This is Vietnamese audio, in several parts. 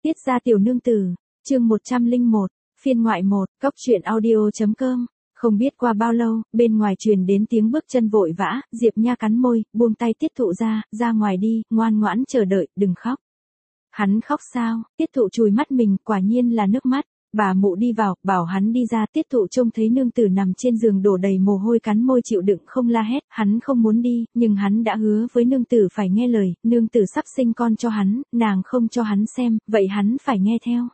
Tiết gia tiểu nương tử, chương 101, phiên ngoại 1, cóc truyện audio.com. Không biết qua bao lâu, bên ngoài truyền đến tiếng bước chân vội vã, Diệp Nha cắn môi, buông tay Tiết Thụ ra ngoài đi, ngoan ngoãn chờ đợi, đừng khóc. Hắn khóc sao? Tiết Thụ chùi mắt mình, quả nhiên là nước mắt. Bà mụ đi vào, bảo hắn đi ra. Tiết Thụ trông thấy nương tử nằm trên giường đổ đầy mồ hôi, cắn môi chịu đựng không la hét. Hắn không muốn đi, nhưng hắn đã hứa với nương tử phải nghe lời. Nương tử sắp sinh con cho hắn, nàng không cho hắn xem, vậy hắn phải nghe theo.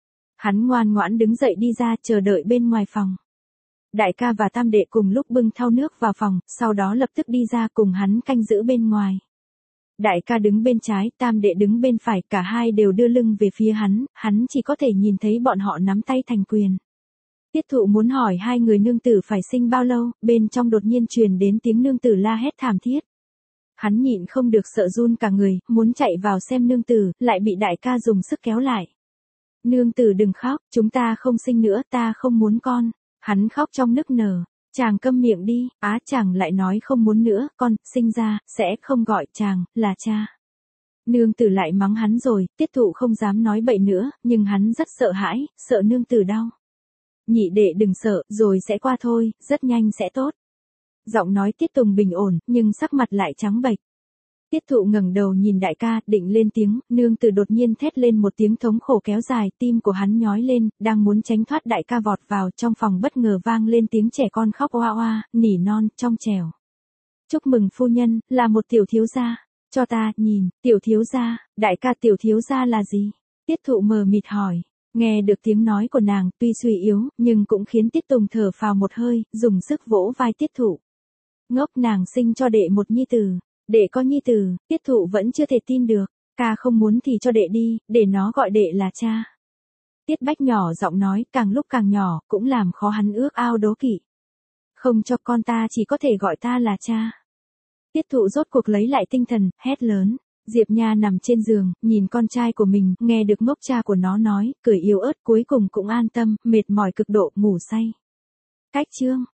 Hắn ngoan ngoãn đứng dậy đi ra, chờ đợi bên ngoài phòng. Đại ca và tam đệ cùng lúc bưng thau nước vào phòng, sau đó lập tức đi ra cùng hắn canh giữ bên ngoài. Đại ca đứng bên trái, tam đệ đứng bên phải, cả hai đều đưa lưng về phía hắn chỉ có thể nhìn thấy bọn họ nắm tay thành quyền. Tiết Thụ muốn hỏi hai người nương tử phải sinh bao lâu, bên trong đột nhiên truyền đến tiếng nương tử la hét thảm thiết. Hắn nhịn không được sợ run cả người, muốn chạy vào xem nương tử, lại bị đại ca dùng sức kéo lại. Nương tử đừng khóc, chúng ta không sinh nữa, ta không muốn con. Hắn khóc trong nức nở. Chàng câm miệng đi, chàng lại nói không muốn nữa, con, sinh ra, sẽ không gọi chàng, là cha. Nương tử lại mắng hắn rồi, Tiết Thụ không dám nói bậy nữa, nhưng hắn rất sợ hãi, sợ nương tử đau. Nhị đệ đừng sợ, rồi sẽ qua thôi, rất nhanh sẽ tốt. Giọng nói Tiết Tùng bình ổn, nhưng sắc mặt lại trắng bệch. Tiết Thụ ngẩng đầu nhìn đại ca, định lên tiếng, nương tử đột nhiên thét lên một tiếng thống khổ kéo dài, tim của hắn nhói lên, đang muốn tránh thoát đại ca vọt vào, trong phòng bất ngờ vang lên tiếng trẻ con khóc oa oa, nỉ non, trong trẻo. Chúc mừng phu nhân, là một tiểu thiếu gia, cho ta, nhìn, tiểu thiếu gia, đại ca tiểu thiếu gia là gì? Tiết Thụ mờ mịt hỏi, nghe được tiếng nói của nàng, tuy suy yếu, nhưng cũng khiến Tiết Tùng thở phào một hơi, dùng sức vỗ vai Tiết Thụ. Ngốc, nàng sinh cho đệ một nhi tử. Đệ có nhi tử, Tiết Thụ vẫn chưa thể tin được, ca không muốn thì cho đệ đi, để nó gọi đệ là cha. Tiết Bách nhỏ giọng nói, càng lúc càng nhỏ, cũng làm khó hắn ước ao đố kỵ. Không cho con, ta chỉ có thể gọi ta là cha. Tiết Thụ rốt cuộc lấy lại tinh thần, hét lớn. Diệp Nha nằm trên giường, nhìn con trai của mình, nghe được ngốc cha của nó nói, cười yếu ớt, cuối cùng cũng an tâm, mệt mỏi cực độ, ngủ say. Cách chương